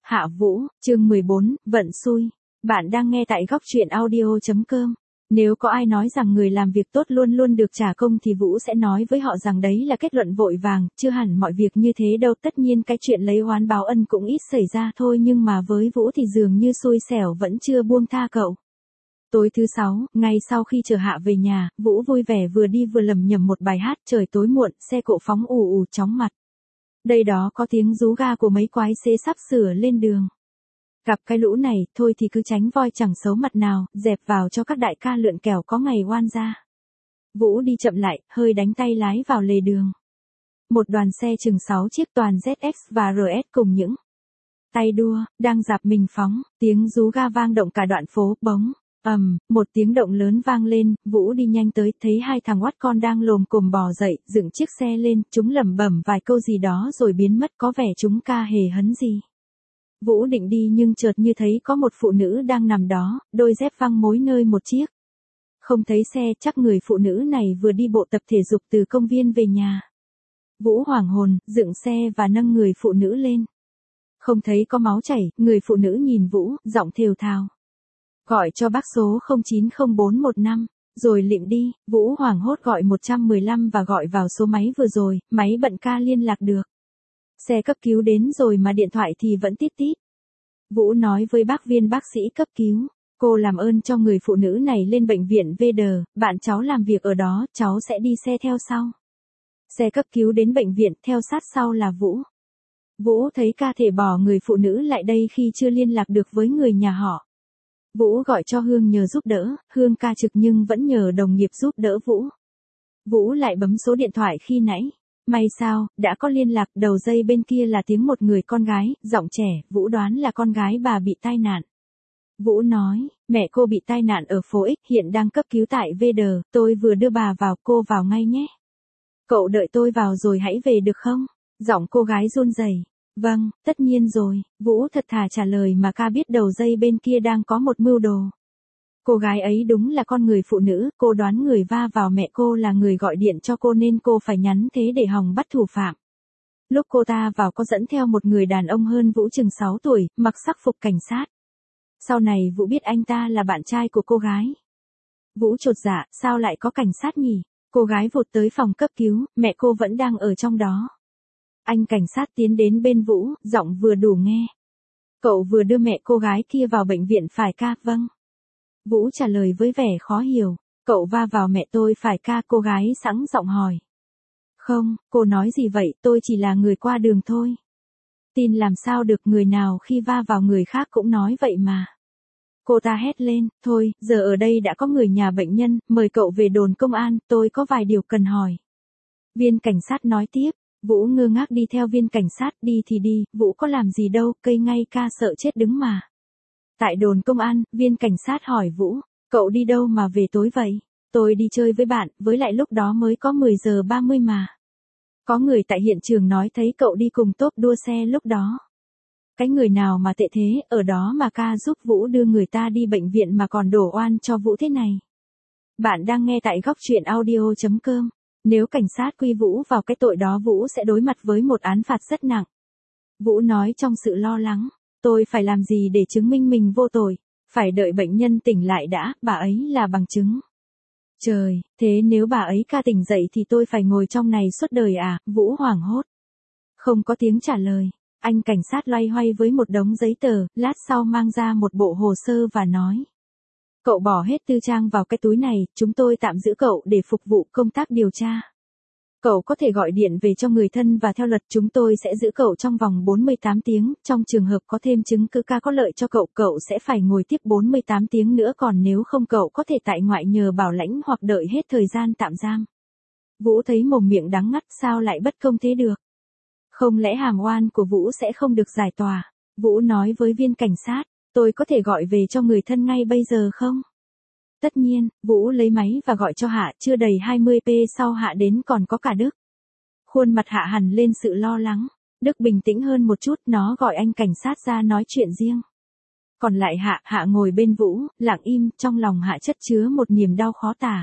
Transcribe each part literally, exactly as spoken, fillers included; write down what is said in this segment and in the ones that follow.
Hạ Vũ, chương mười bốn, vận xui. Bạn đang nghe tại góc truyện audio chấm com. Nếu có ai nói rằng người làm việc tốt luôn luôn được trả công thì Vũ sẽ nói với họ rằng đấy là kết luận vội vàng, chưa hẳn mọi việc như thế đâu. Tất nhiên cái chuyện lấy oán báo ân cũng ít xảy ra thôi, nhưng mà với Vũ thì dường như xui xẻo vẫn chưa buông tha cậu. Tối thứ sáu, ngay sau khi chở Hạ về nhà, Vũ vui vẻ vừa đi vừa lẩm nhẩm một bài hát. Trời tối muộn, xe cộ phóng ù ù chóng mặt. Đây đó có tiếng rú ga của mấy quái xế sắp sửa lên đường. Gặp cái lũ này, thôi thì cứ tránh voi chẳng xấu mặt nào, dẹp vào cho các đại ca lượn kẻo có ngày oan ra. Vũ đi chậm lại, hơi đánh tay lái vào lề đường. Một đoàn xe chừng sáu chiếc toàn Z X và R S cùng những tay đua, đang dạp mình phóng, tiếng rú ga vang động cả đoạn phố, bỗng, ầm, một tiếng động lớn vang lên, Vũ đi nhanh tới, thấy hai thằng oắt con đang lồm cồm bò dậy, dựng chiếc xe lên, chúng lẩm bẩm vài câu gì đó rồi biến mất, có vẻ chúng ca hề hấn gì. Vũ định đi nhưng chợt như thấy có một phụ nữ đang nằm đó, đôi dép văng mối nơi một chiếc. Không thấy xe, chắc người phụ nữ này vừa đi bộ tập thể dục từ công viên về nhà. Vũ hoảng hồn, dựng xe và nâng người phụ nữ lên. Không thấy có máu chảy, người phụ nữ nhìn Vũ, giọng thều thào. Gọi cho bác số không chín không bốn một năm, rồi lịm đi. Vũ hoảng hốt gọi một một năm và gọi vào số máy vừa rồi, máy bận ca liên lạc được. Xe cấp cứu đến rồi mà điện thoại thì vẫn tít tít. Vũ nói với bác viên bác sĩ cấp cứu, cô làm ơn cho người phụ nữ này lên bệnh viện vê đê, bạn cháu làm việc ở đó, cháu sẽ đi xe theo sau. Xe cấp cứu đến bệnh viện, theo sát sau là Vũ. Vũ thấy ca thể bỏ người phụ nữ lại đây khi chưa liên lạc được với người nhà họ. Vũ gọi cho Hương nhờ giúp đỡ, Hương ca trực nhưng vẫn nhờ đồng nghiệp giúp đỡ Vũ. Vũ lại bấm số điện thoại khi nãy. May sao, đã có liên lạc, đầu dây bên kia là tiếng một người con gái, giọng trẻ, Vũ đoán là con gái bà bị tai nạn. Vũ nói, mẹ cô bị tai nạn ở phố X, hiện đang cấp cứu tại vê đê, tôi vừa đưa bà vào, cô vào ngay nhé. Cậu đợi tôi vào rồi hãy về được không? Giọng cô gái run rẩy. Vâng, tất nhiên rồi, Vũ thật thà trả lời mà ca biết đầu dây bên kia đang có một mưu đồ. Cô gái ấy đúng là con người phụ nữ, cô đoán người va vào mẹ cô là người gọi điện cho cô nên cô phải nhắn thế để hòng bắt thủ phạm. Lúc cô ta vào có dẫn theo một người đàn ông hơn Vũ chừng sáu tuổi, mặc sắc phục cảnh sát. Sau này Vũ biết anh ta là bạn trai của cô gái. Vũ chột dạ, sao lại có cảnh sát nhỉ? Cô gái vụt tới phòng cấp cứu, mẹ cô vẫn đang ở trong đó. Anh cảnh sát tiến đến bên Vũ, giọng vừa đủ nghe. Cậu vừa đưa mẹ cô gái kia vào bệnh viện phải ca? Vâng. Vũ trả lời với vẻ khó hiểu, cậu va vào mẹ tôi phải ca? Cô gái sẵn giọng hỏi. Không, cô nói gì vậy, tôi chỉ là người qua đường thôi. Tin làm sao được, người nào khi va vào người khác cũng nói vậy mà. Cô ta hét lên, thôi, giờ ở đây đã có người nhà bệnh nhân, mời cậu về đồn công an, tôi có vài điều cần hỏi. Viên cảnh sát nói tiếp, Vũ ngơ ngác đi theo viên cảnh sát, đi thì đi, Vũ có làm gì đâu, cây ngay ca sợ chết đứng mà. Tại đồn công an, viên cảnh sát hỏi Vũ, cậu đi đâu mà về tối vậy? Tôi đi chơi với bạn, với lại lúc đó mới có mười giờ ba mươi mà. Có người tại hiện trường nói thấy cậu đi cùng tốp đua xe lúc đó. Cái người nào mà tệ thế, ở đó mà ca giúp Vũ đưa người ta đi bệnh viện mà còn đổ oan cho Vũ thế này. Bạn đang nghe tại góc truyện audio chấm com. Nếu cảnh sát quy Vũ vào cái tội đó, Vũ sẽ đối mặt với một án phạt rất nặng. Vũ nói trong sự lo lắng, tôi phải làm gì để chứng minh mình vô tội? Phải đợi bệnh nhân tỉnh lại đã, bà ấy là bằng chứng. Trời, thế nếu bà ấy ca tỉnh dậy thì tôi phải ngồi trong này suốt đời à? Vũ hoảng hốt. Không có tiếng trả lời. Anh cảnh sát loay hoay với một đống giấy tờ, lát sau mang ra một bộ hồ sơ và nói. Cậu bỏ hết tư trang vào cái túi này, chúng tôi tạm giữ cậu để phục vụ công tác điều tra. Cậu có thể gọi điện về cho người thân và theo luật chúng tôi sẽ giữ cậu trong vòng bốn mươi tám tiếng, trong trường hợp có thêm chứng cứ ca có lợi cho cậu, cậu sẽ phải ngồi tiếp bốn mươi tám tiếng nữa, còn nếu không cậu có thể tại ngoại nhờ bảo lãnh hoặc đợi hết thời gian tạm giam. Vũ thấy mồm miệng đắng ngắt, sao lại bất công thế được? Không lẽ hàm oan của Vũ sẽ không được giải tỏa? Vũ nói với viên cảnh sát, tôi có thể gọi về cho người thân ngay bây giờ không? Tất nhiên, Vũ lấy máy và gọi cho Hạ, chưa đầy hai mươi phút sau Hạ đến còn có cả Đức. Khuôn mặt Hạ hằn lên sự lo lắng. Đức bình tĩnh hơn một chút, nó gọi anh cảnh sát ra nói chuyện riêng. Còn lại Hạ, Hạ ngồi bên Vũ, lặng im, trong lòng Hạ chất chứa một niềm đau khó tả.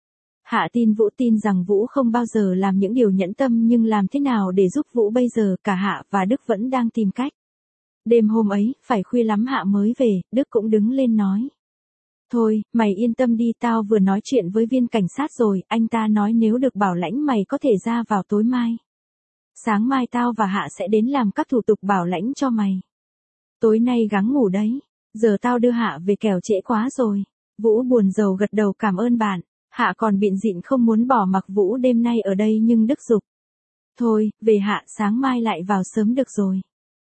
Hạ tin Vũ, tin rằng Vũ không bao giờ làm những điều nhẫn tâm, nhưng làm thế nào để giúp Vũ bây giờ? Cả Hạ và Đức vẫn đang tìm cách. Đêm hôm ấy, phải khuya lắm Hạ mới về, Đức cũng đứng lên nói. Thôi, mày yên tâm đi, tao vừa nói chuyện với viên cảnh sát rồi, anh ta nói nếu được bảo lãnh mày có thể ra vào tối mai. Sáng mai tao và Hạ sẽ đến làm các thủ tục bảo lãnh cho mày. Tối nay gắng ngủ đấy, giờ tao đưa Hạ về kẻo trễ quá rồi. Vũ buồn rầu gật đầu cảm ơn bạn. Hạ còn bịn dịn không muốn bỏ mặc Vũ đêm nay ở đây nhưng Đức giục. Thôi, về Hạ, sáng mai lại vào sớm được rồi.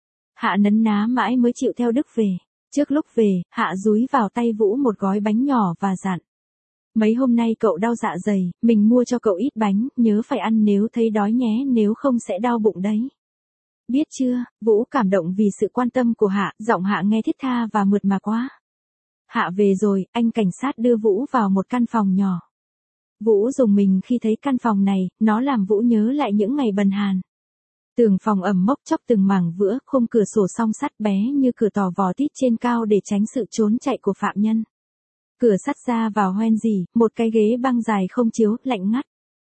Hạ nấn ná mãi mới chịu theo Đức về. Trước lúc về, Hạ dúi vào tay Vũ một gói bánh nhỏ và dặn. Mấy hôm nay cậu đau dạ dày, mình mua cho cậu ít bánh, nhớ phải ăn nếu thấy đói nhé, nếu không sẽ đau bụng đấy. Biết chưa? Vũ cảm động vì sự quan tâm của Hạ, giọng Hạ nghe thiết tha và mượt mà quá. Hạ về rồi, anh cảnh sát đưa Vũ vào một căn phòng nhỏ. Vũ rùng mình khi thấy căn phòng này, nó làm Vũ nhớ lại những ngày bần hàn. Tường phòng ẩm mốc chóc từng mảng vữa, khung cửa sổ song sắt bé như cửa tò vò tít trên cao để tránh sự trốn chạy của phạm nhân. Cửa sắt ra vào hoen rỉ, một cái ghế băng dài không chiếu, lạnh ngắt.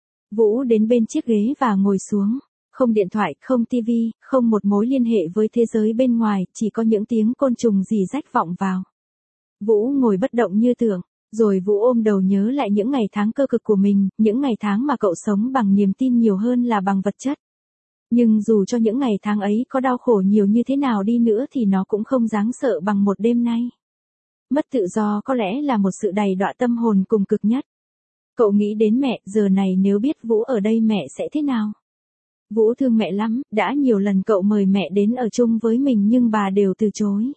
Vũ đến bên chiếc ghế và ngồi xuống. Không điện thoại, không tivi, không một mối liên hệ với thế giới bên ngoài, chỉ có những tiếng côn trùng rỉ rách vọng vào. Vũ ngồi bất động như tượng, rồi Vũ ôm đầu nhớ lại những ngày tháng cơ cực của mình, những ngày tháng mà cậu sống bằng niềm tin nhiều hơn là bằng vật chất. Nhưng dù cho những ngày tháng ấy có đau khổ nhiều như thế nào đi nữa thì nó cũng không đáng sợ bằng một đêm nay. Mất tự do có lẽ là một sự đầy đọa tâm hồn cùng cực nhất. Cậu nghĩ đến mẹ, giờ này nếu biết Vũ ở đây mẹ sẽ thế nào? Vũ thương mẹ lắm, đã nhiều lần cậu mời mẹ đến ở chung với mình nhưng bà đều từ chối.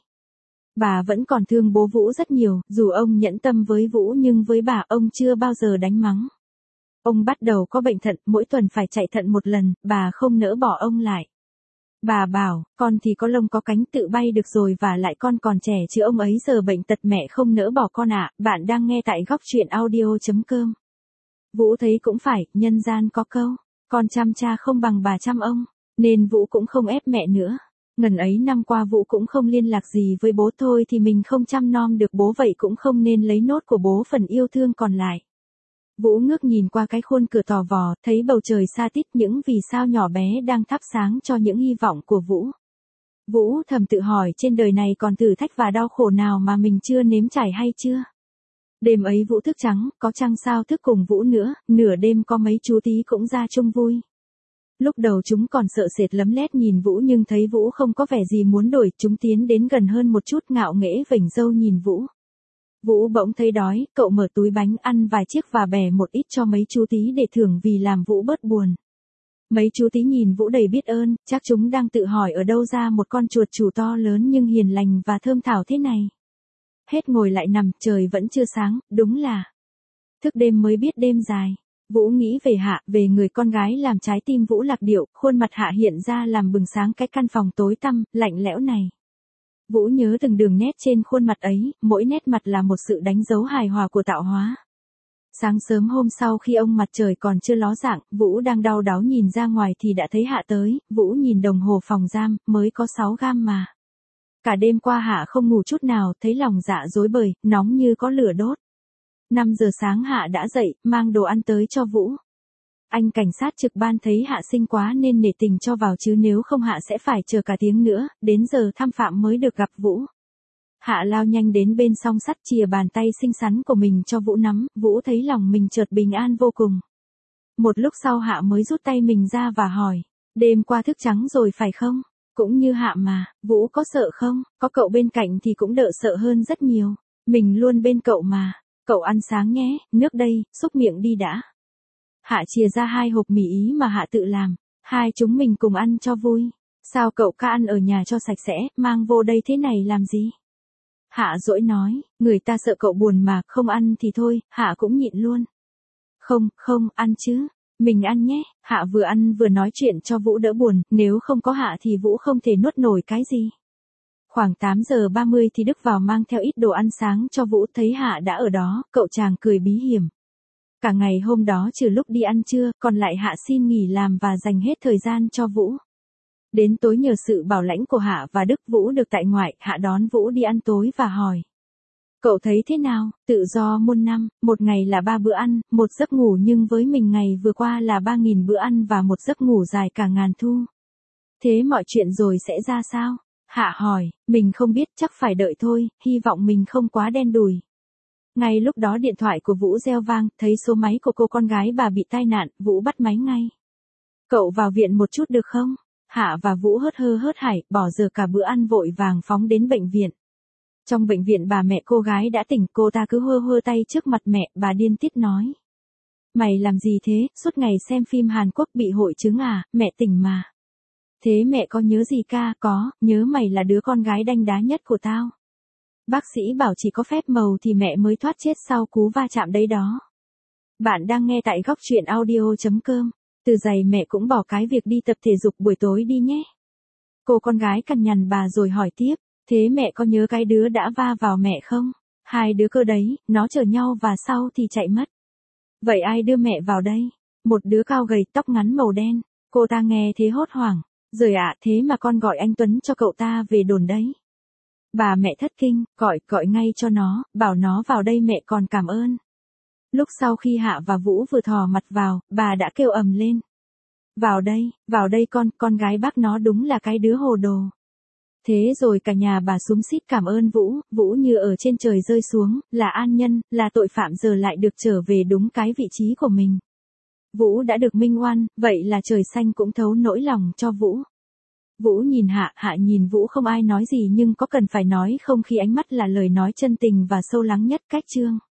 Bà vẫn còn thương bố Vũ rất nhiều, dù ông nhẫn tâm với Vũ nhưng với bà ông chưa bao giờ đánh mắng. Ông bắt đầu có bệnh thận, mỗi tuần phải chạy thận một lần, bà không nỡ bỏ ông lại. Bà bảo, con thì có lông có cánh tự bay được rồi và lại con còn trẻ chứ ông ấy giờ bệnh tật mẹ không nỡ bỏ con ạ. Bạn đang nghe tại góc truyện audio chấm com. Vũ thấy cũng phải, nhân gian có câu, con chăm cha không bằng bà chăm ông, nên Vũ cũng không ép mẹ nữa. Ngần ấy năm qua Vũ cũng không liên lạc gì với bố, thôi thì mình không chăm nom được bố vậy cũng không nên lấy nốt của bố phần yêu thương còn lại. Vũ ngước nhìn qua cái khuôn cửa tò vò, thấy bầu trời xa tít những vì sao nhỏ bé đang thắp sáng cho những hy vọng của Vũ. Vũ thầm tự hỏi trên đời này còn thử thách và đau khổ nào mà mình chưa nếm trải hay chưa? Đêm ấy Vũ thức trắng, có chăng sao thức cùng Vũ nữa, nửa đêm có mấy chú tí cũng ra chung vui. Lúc đầu chúng còn sợ sệt lấm lét nhìn Vũ nhưng thấy Vũ không có vẻ gì muốn đổi, chúng tiến đến gần hơn một chút ngạo nghễ vểnh râu nhìn Vũ. Vũ bỗng thấy đói, cậu mở túi bánh ăn vài chiếc và bẻ một ít cho mấy chú tí để thưởng vì làm Vũ bớt buồn. Mấy chú tí nhìn Vũ đầy biết ơn, chắc chúng đang tự hỏi ở đâu ra một con chuột chù to lớn nhưng hiền lành và thơm thảo thế này. Hết ngồi lại nằm, trời vẫn chưa sáng, đúng là thức đêm mới biết đêm dài. Vũ nghĩ về Hạ, về người con gái làm trái tim Vũ lạc điệu, khuôn mặt Hạ hiện ra làm bừng sáng cái căn phòng tối tăm, lạnh lẽo này. Vũ nhớ từng đường nét trên khuôn mặt ấy, mỗi nét mặt là một sự đánh dấu hài hòa của tạo hóa. Sáng sớm hôm sau khi ông mặt trời còn chưa ló dạng, Vũ đang đau đáu nhìn ra ngoài thì đã thấy Hạ tới. Vũ nhìn đồng hồ phòng giam, mới có sáu gam mà. Cả đêm qua Hạ không ngủ chút nào, thấy lòng dạ rối bời, nóng như có lửa đốt. năm giờ sáng Hạ đã dậy, mang đồ ăn tới cho Vũ. Anh cảnh sát trực ban thấy Hạ xinh quá nên nể tình cho vào chứ nếu không Hạ sẽ phải chờ cả tiếng nữa, đến giờ thăm phạm mới được gặp Vũ. Hạ lao nhanh đến bên song sắt chìa bàn tay xinh xắn của mình cho Vũ nắm, Vũ thấy lòng mình chợt bình an vô cùng. Một lúc sau Hạ mới rút tay mình ra và hỏi, đêm qua thức trắng rồi phải không? Cũng như Hạ mà, Vũ có sợ không? Có cậu bên cạnh thì cũng đỡ sợ hơn rất nhiều. Mình luôn bên cậu mà. Cậu ăn sáng nhé, nước đây, xúc miệng đi đã. Hạ chìa ra hai hộp mì Ý mà Hạ tự làm, hai chúng mình cùng ăn cho vui. Sao cậu ca ăn ở nhà cho sạch sẽ, mang vô đây thế này làm gì? Hạ dỗi nói, người ta sợ cậu buồn mà, không ăn thì thôi, Hạ cũng nhịn luôn. Không, không, ăn chứ, mình ăn nhé. Hạ vừa ăn vừa nói chuyện cho Vũ đỡ buồn, nếu không có Hạ thì Vũ không thể nuốt nổi cái gì. Khoảng tám giờ ba mươi thì Đức vào mang theo ít đồ ăn sáng cho Vũ, thấy Hạ đã ở đó, cậu chàng cười bí hiểm. Cả ngày hôm đó trừ lúc đi ăn trưa, còn lại Hạ xin nghỉ làm và dành hết thời gian cho Vũ. Đến tối nhờ sự bảo lãnh của Hạ và Đức Vũ được tại ngoại, Hạ đón Vũ đi ăn tối và hỏi. Cậu thấy thế nào, tự do muôn năm, một ngày là ba bữa ăn, một giấc ngủ nhưng với mình ngày vừa qua là ba nghìn bữa ăn và một giấc ngủ dài cả ngàn thu. Thế mọi chuyện rồi sẽ ra sao? Hạ hỏi, mình không biết, chắc phải đợi thôi, hy vọng mình không quá đen đủi. Ngay lúc đó điện thoại của Vũ reo vang, thấy số máy của cô con gái bà bị tai nạn, Vũ bắt máy ngay. Cậu vào viện một chút được không? Hạ và Vũ hớt hơ hớt hải, bỏ giờ cả bữa ăn vội vàng phóng đến bệnh viện. Trong bệnh viện bà mẹ cô gái đã tỉnh, cô ta cứ hơ hơ tay trước mặt mẹ, bà điên tiết nói. Mày làm gì thế, suốt ngày xem phim Hàn Quốc bị hội chứng à, mẹ tỉnh mà. Thế mẹ có nhớ gì ca? Có, nhớ mày là đứa con gái đanh đá nhất của tao. Bác sĩ bảo chỉ có phép màu thì mẹ mới thoát chết sau cú va chạm đấy đó. Bạn đang nghe tại góc truyện audio chấm com. Từ giày mẹ cũng bỏ cái việc đi tập thể dục buổi tối đi nhé. Cô con gái cằn nhằn bà rồi hỏi tiếp, thế mẹ có nhớ cái đứa đã va vào mẹ không? Hai đứa cơ đấy, nó chở nhau và sau thì chạy mất. Vậy ai đưa mẹ vào đây? Một đứa cao gầy, tóc ngắn màu đen. Cô ta nghe thế hốt hoảng. Rồi ạ, thế mà con gọi anh Tuấn cho cậu ta về đồn đấy. Bà mẹ thất kinh, gọi, gọi ngay cho nó, bảo nó vào đây mẹ còn cảm ơn. Lúc sau khi Hạ và Vũ vừa thò mặt vào, bà đã kêu ầm lên. Vào đây, vào đây con, con gái bác nó đúng là cái đứa hồ đồ. Thế rồi cả nhà bà xúm xít cảm ơn Vũ, Vũ như ở trên trời rơi xuống, là an nhân, là tội phạm giờ lại được trở về đúng cái vị trí của mình. Vũ đã được minh oan, vậy là trời xanh cũng thấu nỗi lòng cho Vũ. Vũ nhìn Hạ, Hạ nhìn Vũ, không ai nói gì nhưng có cần phải nói không khi ánh mắt là lời nói chân tình và sâu lắng nhất cách chương.